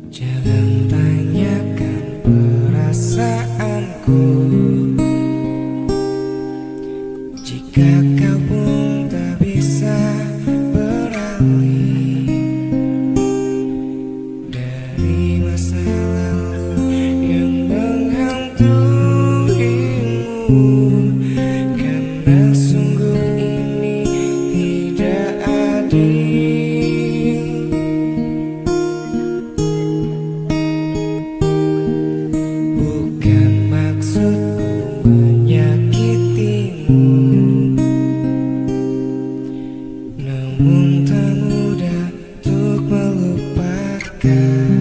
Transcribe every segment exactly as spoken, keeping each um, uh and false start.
Jangan tanyakan perasaanku, jika kau pun tak bisa beralih dari masa lalu yang menghantuimu, karena sungguh ini tidak adil. Namun tak mudah untuk melupakan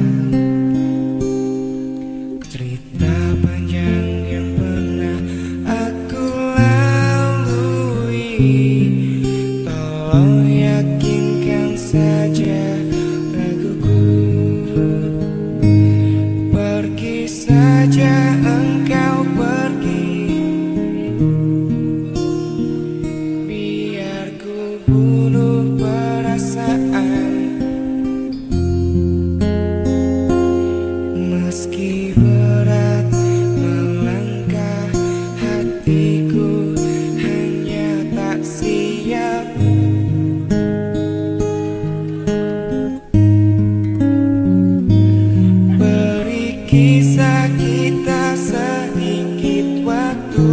cerita panjang yang pernah aku lalui. Tolong yakinkan saja raguku, pergi saja engkau pergi, biar ku bunuh perasaan. Meski berat melangkah, hatiku hanya tak siap. Beri kisah kita sedikit waktu,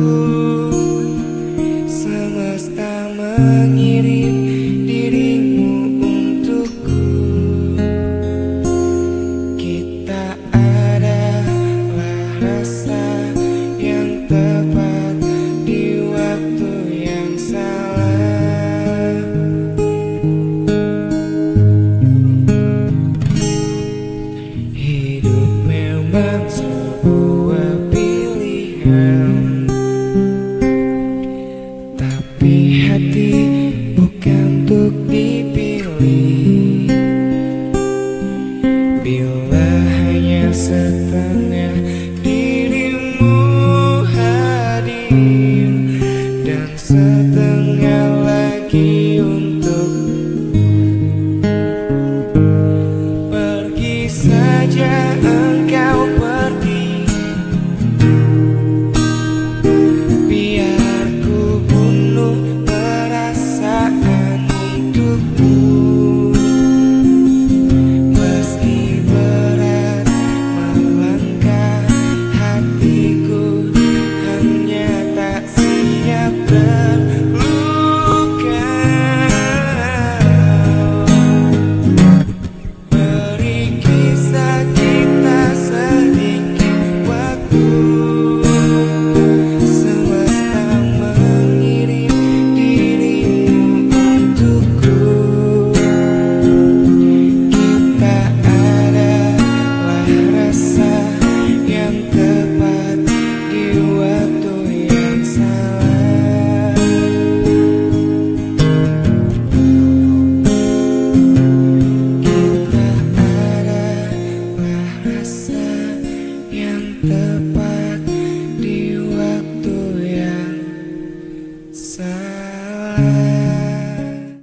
semesta mengirim dirimu untukku. Kita adalah rasa yang tepat di waktu yang salah. Hidup memang sebuah pilihan, tapi hati bukan untuk dipilih. Bila hanya setengah dirimu hadir dan setengah